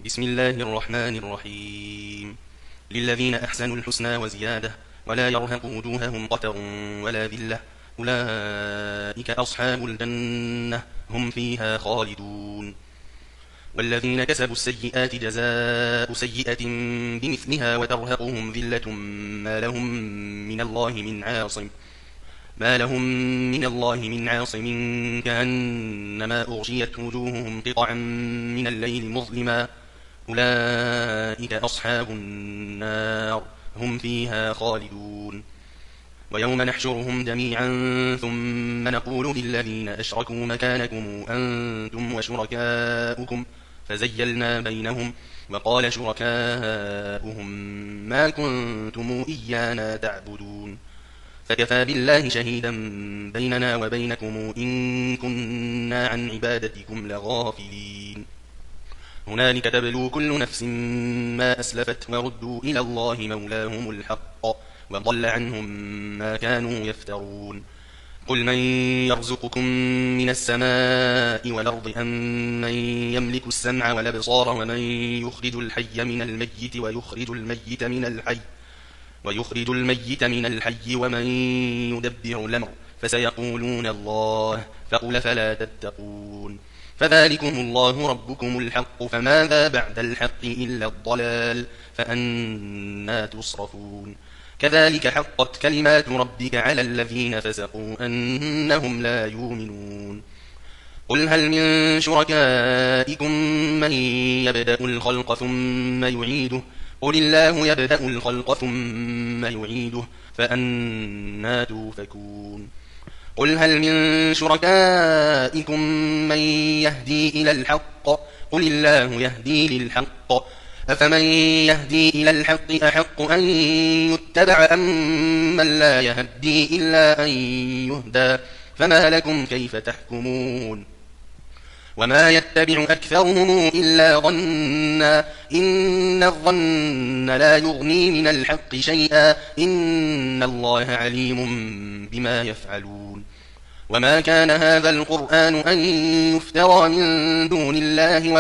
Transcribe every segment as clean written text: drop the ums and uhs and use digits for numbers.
بسم الله الرحمن الرحيم. للذين أحسنوا الحسنى وزيادة ولا يرهق وجوههم قتر ولا ذلة أولئك أصحاب الجنة هم فيها خالدون. والذين كسبوا السيئات جزاء سيئة بمثلها وترهقهم ذلة ما لهم من الله من عاصم كأنما أغشيت وجوههم قطعا من الليل مظلما أولئك أصحاب النار هم فيها خالدون. ويوم نحشرهم جميعا ثم نقول للذين أشركوا مكانكم أنتم وشركاؤكم فزيلنا بينهم وقال شركاؤهم ما كنتم إيانا تعبدون فكفى بالله شهيدا بيننا وبينكم إن كنا عن عبادتكم لغافلين. هنالك تبلو كل نفس ما أسلفت وردوا إلى الله مولاهم الحق وضل عنهم ما كانوا يفترون. قل من يرزقكم من السماء والأرض أم من يملك السمع والأبصار ومن يخرج الحي من الميت ويخرج الميت من الحي ومن يدبر الأمر فسيقولون الله فقل فلا تتقون. فذلكم الله ربكم الحق فماذا بعد الحق إلا الضلال فأنى تصرفون. كذلك حقت كلمات ربك على الذين فسقوا أنهم لا يؤمنون. قل هل من شركائكم من يبدأ الخلق ثم يعيده قل الله يبدأ الخلق ثم يعيده فأنى توفكون. قل هل من شركائكم من يهدي إلى الحق قل الله يهدي للحق أفمن يهدي إلى الحق أحق أن يتبع أم من لا يهدي إلا أن يهدى فما لكم كيف تحكمون. وما يتبع أكثرهم إلا ظنا إن الظن لا يغني من الحق شيئا إن الله عليم بما يفعلون. وما كان هذا القرآن أن يفترى من دون الله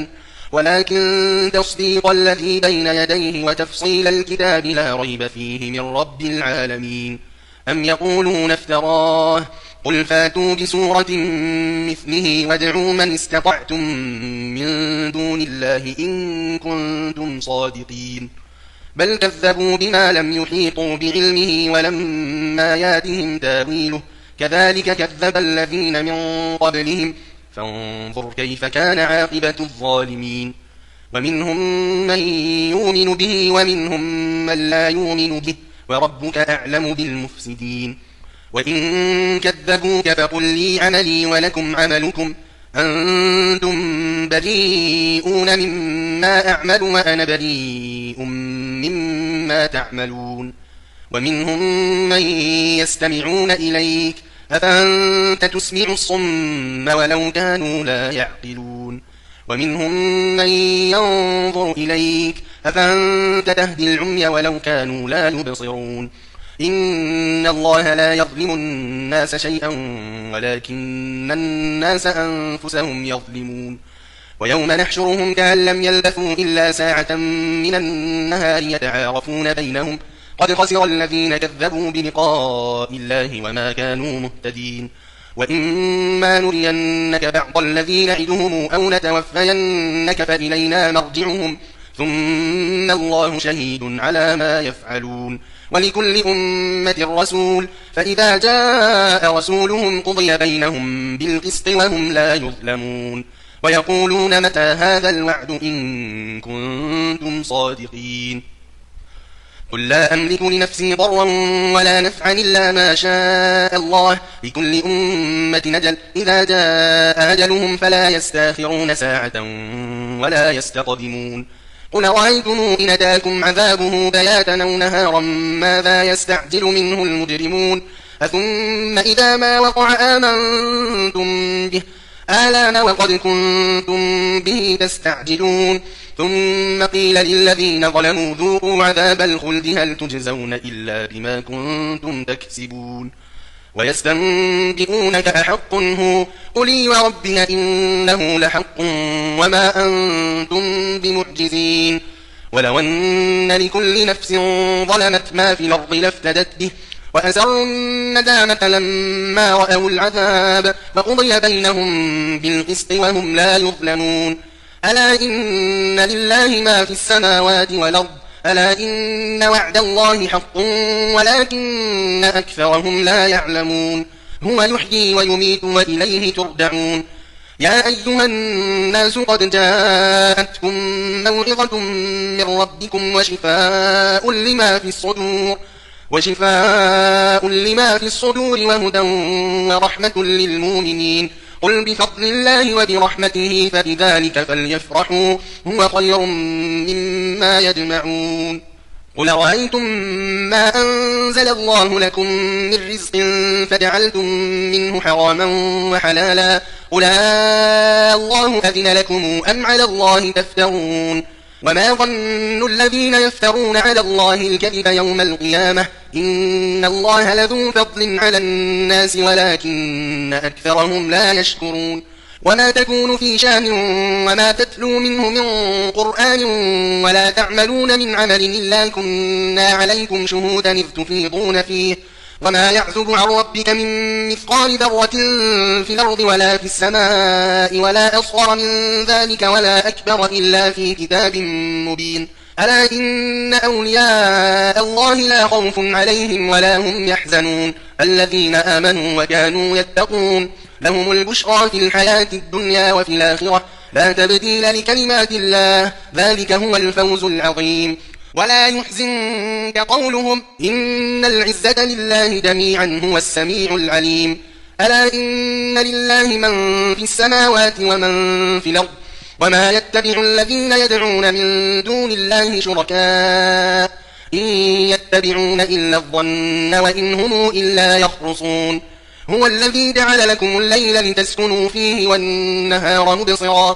ولكن تصديق الذي بين يديه وتفصيل الكتاب لا ريب فيه من رب العالمين. أم يقولون افتراه قل فاتوا بسورة مثله وادعوا من استطعتم من دون الله إن كنتم صادقين. بل كذبوا بما لم يحيطوا بعلمه ولما ياتهم تاويله كذلك كذب الذين من قبلهم فانظر كيف كان عاقبة الظالمين. ومنهم من يؤمن به ومنهم من لا يؤمن به وربك أعلم بالمفسدين. وإن كذبوك فقل لي عملي ولكم عملكم أنتم بريئون مما أعمل وأنا بريء مما تعملون. ومنهم من يستمعون إليك أفأنت تسمع الصم ولو كانوا لا يعقلون. ومنهم من ينظر إليك أفأنت تهدي العمي ولو كانوا لا يبصرون. إن الله لا يظلم الناس شيئا ولكن الناس أنفسهم يظلمون. ويوم نحشرهم كأن لم يلبثوا إلا ساعة من النهار يتعارفون بينهم قد خسر الذين كذبوا بلقاء الله وما كانوا مهتدين. وإما نرينك بعض الذي نعدهم أو نتوفينك فإلينا مرجعهم ثم الله شهيد على ما يفعلون. ولكل أمة رسول فإذا جاء رسولهم قضي بينهم بالقسط وهم لا يظلمون. ويقولون متى هذا الوعد إن كنتم صادقين. قل لا أملك لنفسي ضرا ولا نفعا إلا ما شاء الله لكل أمة أجل إذا جاء أجلهم فلا يستاخرون ساعة ولا يستقدمون. قل رأيتم إن أتاكم عذابه بياتا أو نهارا ماذا يستعجل منه المجرمون أثم إذا ما وقع آمنتم به آلان وقد كنتم به تستعجلون. ثم قيل للذين ظلموا ذوقوا عذاب الخلد هل تجزون إلا بما كنتم تكسبون. ويستنبئونك أحق هو قل وربي إنه لحق وما أنتم بمعجزين ولو أن لكل نفس ظلمت ما في الأرض لافتدت به وأسروا الندامة لما رأوا العذاب فقضي بينهم بالقسط وهم لا يظلمون ألا إن لله ما في السماوات والأرض ألا إن وعد الله حق ولكن أكثرهم لا يعلمون هو يحيي ويميت وإليه ترجعون يا أيها الناس قد جاءتكم موعظة من ربكم وشفاء لما في الصدور وهدى ورحمة للمؤمنين قل بفضل الله وبرحمته فبذلك فليفرحوا هو خير مما يجمعون قل رأيتم ما أنزل الله لكم من رزق فجعلتم منه حراما وحلالا قل الله أذن لكم أم على الله تفترون وما ظن الذين يفترون على الله الكذب يوم القيامة إن الله لذو فضل على الناس ولكن أكثرهم لا يشكرون وما تكون في شأن وما تتلو منه من قرآن ولا تعملون من عمل إلا كنا عليكم شهودا إذ تفيضون فيه وما يعزب عن ربك من مثقال ذرة في الأرض ولا في السماء ولا أصغر من ذلك ولا أكبر إلا في كتاب مبين ألا إن أولياء الله لا خوف عليهم ولا هم يحزنون الذين آمنوا وكانوا يتقون لهم البشرى في الحياة الدنيا وفي الآخرة لا تبديل لكلمات الله ذلك هو الفوز العظيم ولا يحزنك قولهم إن العزة لله جميعا هو السميع العليم ألا إن لله من في السماوات ومن في الأرض وما يتبع الذين يدعون من دون الله شركاء إن يتبعون إلا الظن وإن هم إلا يخرصون هو الذي جعل لكم الليل لتسكنوا فيه والنهار مبصرا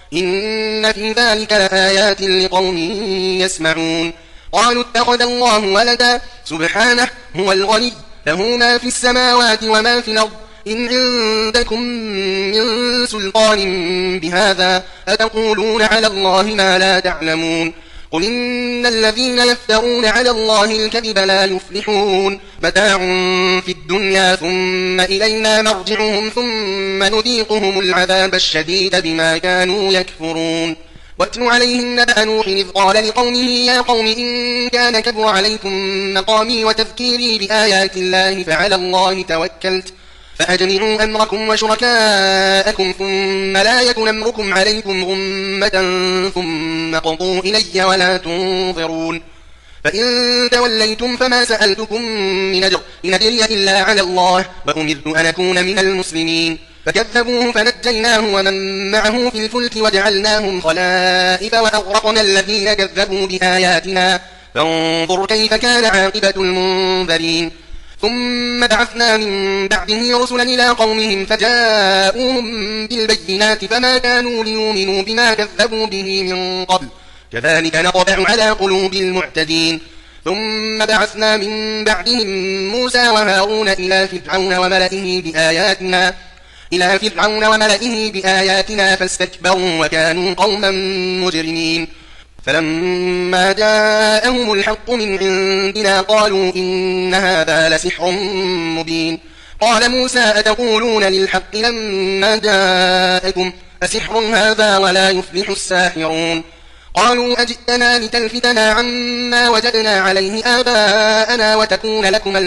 إن في ذلك لآيات لقوم يسمعون قالوا اتخذ الله ولدا سبحانه هو الغني له ما في السماوات وما في الأرض إن عندكم من سلطان بهذا أتقولون على الله ما لا تعلمون قل إن الذين يفترون على الله الكذب لا يفلحون متاع في الدنيا ثم إلينا مرجعهم ثم نذيقهم العذاب الشديد بما كانوا يكفرون واتل عليهم نبأ نوح إذ قال لقومه يا قوم إن كان كبر عليكم مقامي وتذكيري بآيات الله فعلى الله توكلت فأجمعوا أمركم وشركاءكم ثم لا يكن أمركم عليكم غمة ثم قضوا إلي ولا تنظرون فإن توليتم فما سألتكم من أجر إن أجري إلا على الله وأمرت أن أكون من المسلمين فكذبوه فنجيناه ومن معه في الفلك وجعلناهم خلائف وأغرقنا الذين كذبوا بآياتنا فانظر كيف كان عاقبة المنذرين ثم بعثنا من بعده رسلا إلى قومهم فجاءوهم بالبينات فما كانوا ليؤمنوا بما كذبوا به من قبل كذلك نطبع على قلوب المعتدين ثم بعثنا من بعدهم موسى وهارون إلى فرعون وملئه بآياتنا فاستكبروا وكانوا قوما مجرمين فلما جاءهم الحق من عندنا قالوا إن هذا لسحر مبين قال موسى أتقولون للحق لما جاءكم أسحر هذا ولا يفلح الساحرون قالوا أجئتنا لتلفتنا عما وجدنا عليه آباءنا وتكون لكم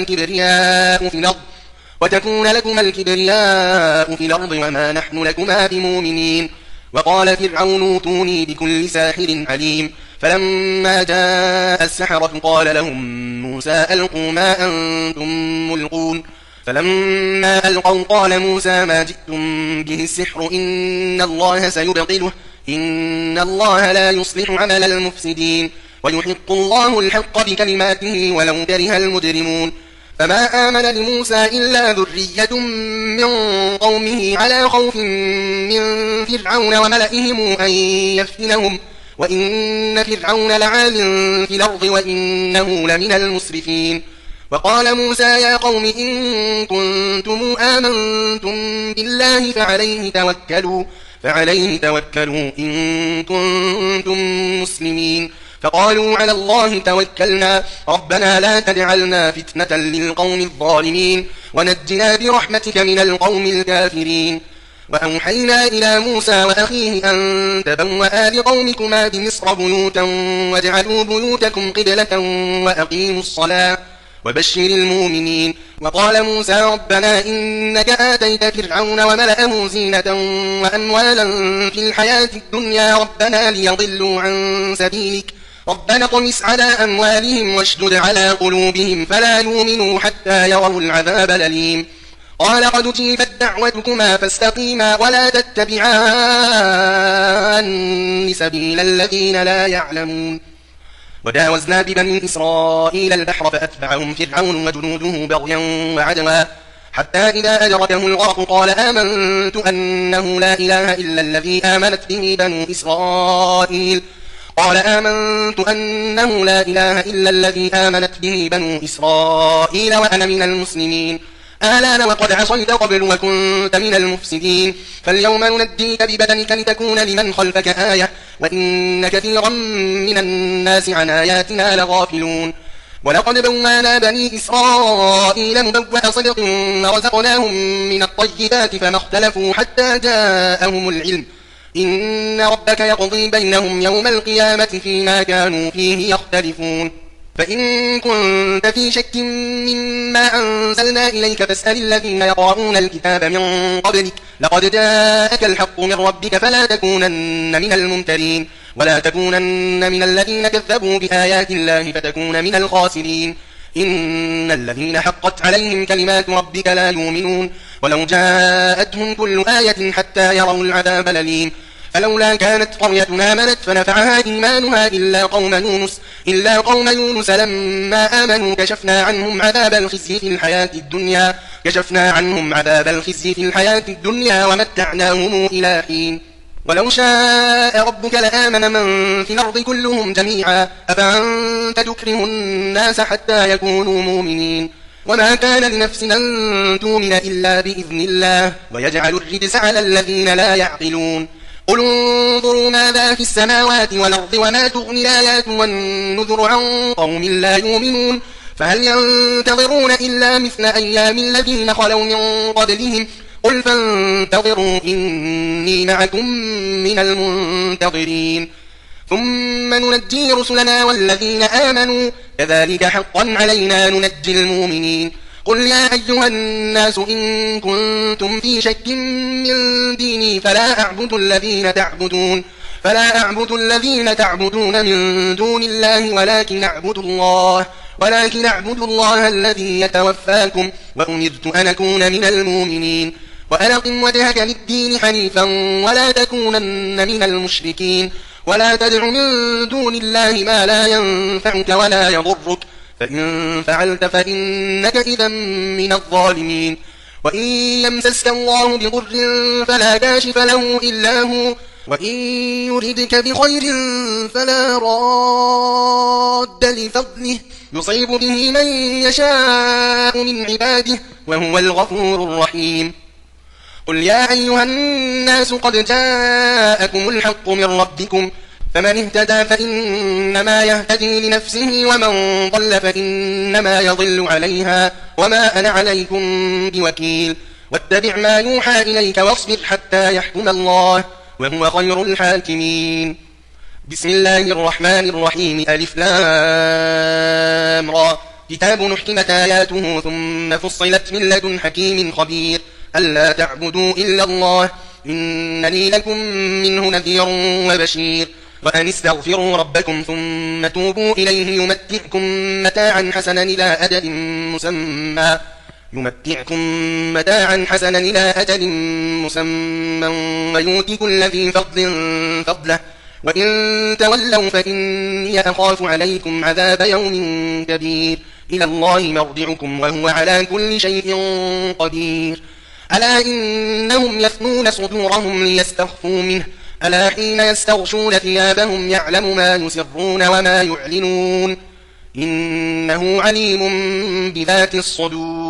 الكبرياء في الأرض وما نحن لكما بمؤمنين وقال فرعون اوتوني بكل ساحر عليم فلما جاء السحرة قال لهم موسى ألقوا ما أنتم ملقون فلما ألقوا قال موسى ما جئتم به السحر إن الله سيبطله إن الله لا يصلح عمل المفسدين ويحق الله الحق بكلماته ولو كره المجرمون فما آمن لموسى إلا ذرية من قومه على خوف من فرعون وملئهم أن يفتنهم وإن فرعون لعال في الأرض وإنه لمن المسرفين وقال موسى يا قوم إن كنتم آمنتم بالله فعليه توكلوا إن كنتم مسلمين. فقالوا على الله توكلنا ربنا لا تجعلنا فتنة للقوم الظالمين ونجنا برحمتك من القوم الكافرين. وأوحينا إلى موسى وأخيه أن تبوأ لقومكما بمصر بيوتا واجعلوا بيوتكم قبلة وأقيموا الصلاة وبشر المؤمنين. وقال موسى ربنا إنك آتيت فرعون وملأه زينة وأموالا في الحياة الدنيا ربنا ليضلوا عن سبيلك ربنا اطمس على أموالهم واشدد على قلوبهم فلا يؤمنوا حتى يروا العذاب الأليم. قال قد أجيبت دعوتكما فاستقيما ولا تتبعان سبيل الذين لا يعلمون. وجاوزنا ببني إسرائيل البحر فأتبعهم فرعون وجنوده بغيا وعدوا حتى إذا أدركه الغرق قال آمنت أنه لا إله إلا الذي آمنت به بنو إسرائيل وأنا من المسلمين. آلان وقد عصيت قبل وكنت من المفسدين فاليوم ننجيك ببدنك لتكون لمن خلفك آية وإن كثيرا من الناس عن آياتنا لغافلون. ولقد بوّانا بني إسرائيل مبوأ صدق ورزقناهم من الطيبات فما اختلفوا حتى جاءهم العلم إن ربك يقضي بينهم يوم القيامة فيما كانوا فيه يختلفون. فإن كنت في شك مما أنزلنا إليك فاسأل الذين يقرؤون الكتاب من قبلك لقد جاءك الحق من ربك فلا تكونن من الممترين ولا تكونن من الذين كذبوا بآيات الله فتكون من الخاسرين. إن الذين حقت عليهم كلمات ربك لا يؤمنون ولو جاءتهم كل آية حتى يروا العذاب الأليم. فلولا كانت قرية آمنت فنفعها إيمانها إلا قوم يونس لما آمنوا كشفنا عنهم عذاب الخزي في الحياة الدنيا ومتعناهم إلى حين. ولو شاء ربك لآمن من في الأرض كلهم جميعا أفأنت تكره الناس حتى يكونوا مؤمنين. وما كان لنفس أن تؤمن إلا بإذن الله ويجعل الرجس على الذين لا يعقلون. قل انظروا ماذا في السماوات والأرض وما تغني الآيات والنذر عن قوم لا يؤمنون فهل ينتظرون إلا مثل أيام الذين خلوا من قبلهم قل فانتظروا إني معكم من المنتظرين. ثم ننجي رسلنا والذين آمنوا كذلك حقا علينا ننجي المؤمنين. قل يا أيها الناس إن كنتم في شك من ديني فلا أعبد الذين تعبدون من دون الله ولكن أعبد الله الذي يتوفاكم وأمرت أن أكون من المؤمنين. وأقم وجهك للدين حنيفا ولا تكونن من المشركين ولا تدع من دون الله ما لا ينفعك ولا يضرك فإن فعلت فإنك إذا من الظالمين. وإن يمسسك الله بضر فلا كاشف له إلا هو وإن يردك بخير فلا راد لفضله يصيب به من يشاء من عباده وهو الغفور الرحيم. قل يا أيها الناس قد جاءكم الحق من ربكم فمن اهتدى فإنما يهتدي لنفسه ومن ضل فإنما يضل عليها وما أنا عليكم بوكيل. واتبع ما يوحى إليك واصبر حتى يحكم الله وهو خير الحاكمين. بسم الله الرحمن الرحيم ألف لام را كتاب نحكمت آياته ثم فصلت من لدن حكيم خبير ألا تعبدوا إلا الله إنني لكم منه نذير وبشير. وأن استغفروا ربكم ثم توبوا إليه يمتعكم متاعا حسنا إلى أجل مسمى ويؤتي كل ذي فضل فضله وإن تولوا فإني أخاف عليكم عذاب يوم كبير. إلى الله مرجعكم وهو على كل شيء قدير. ألا إنهم يثنون صدورهم ليستخفوا منه ألا حين يستغشون ثيابهم يعلم ما يسرون وما يعلنون إنه عليم بذات الصدور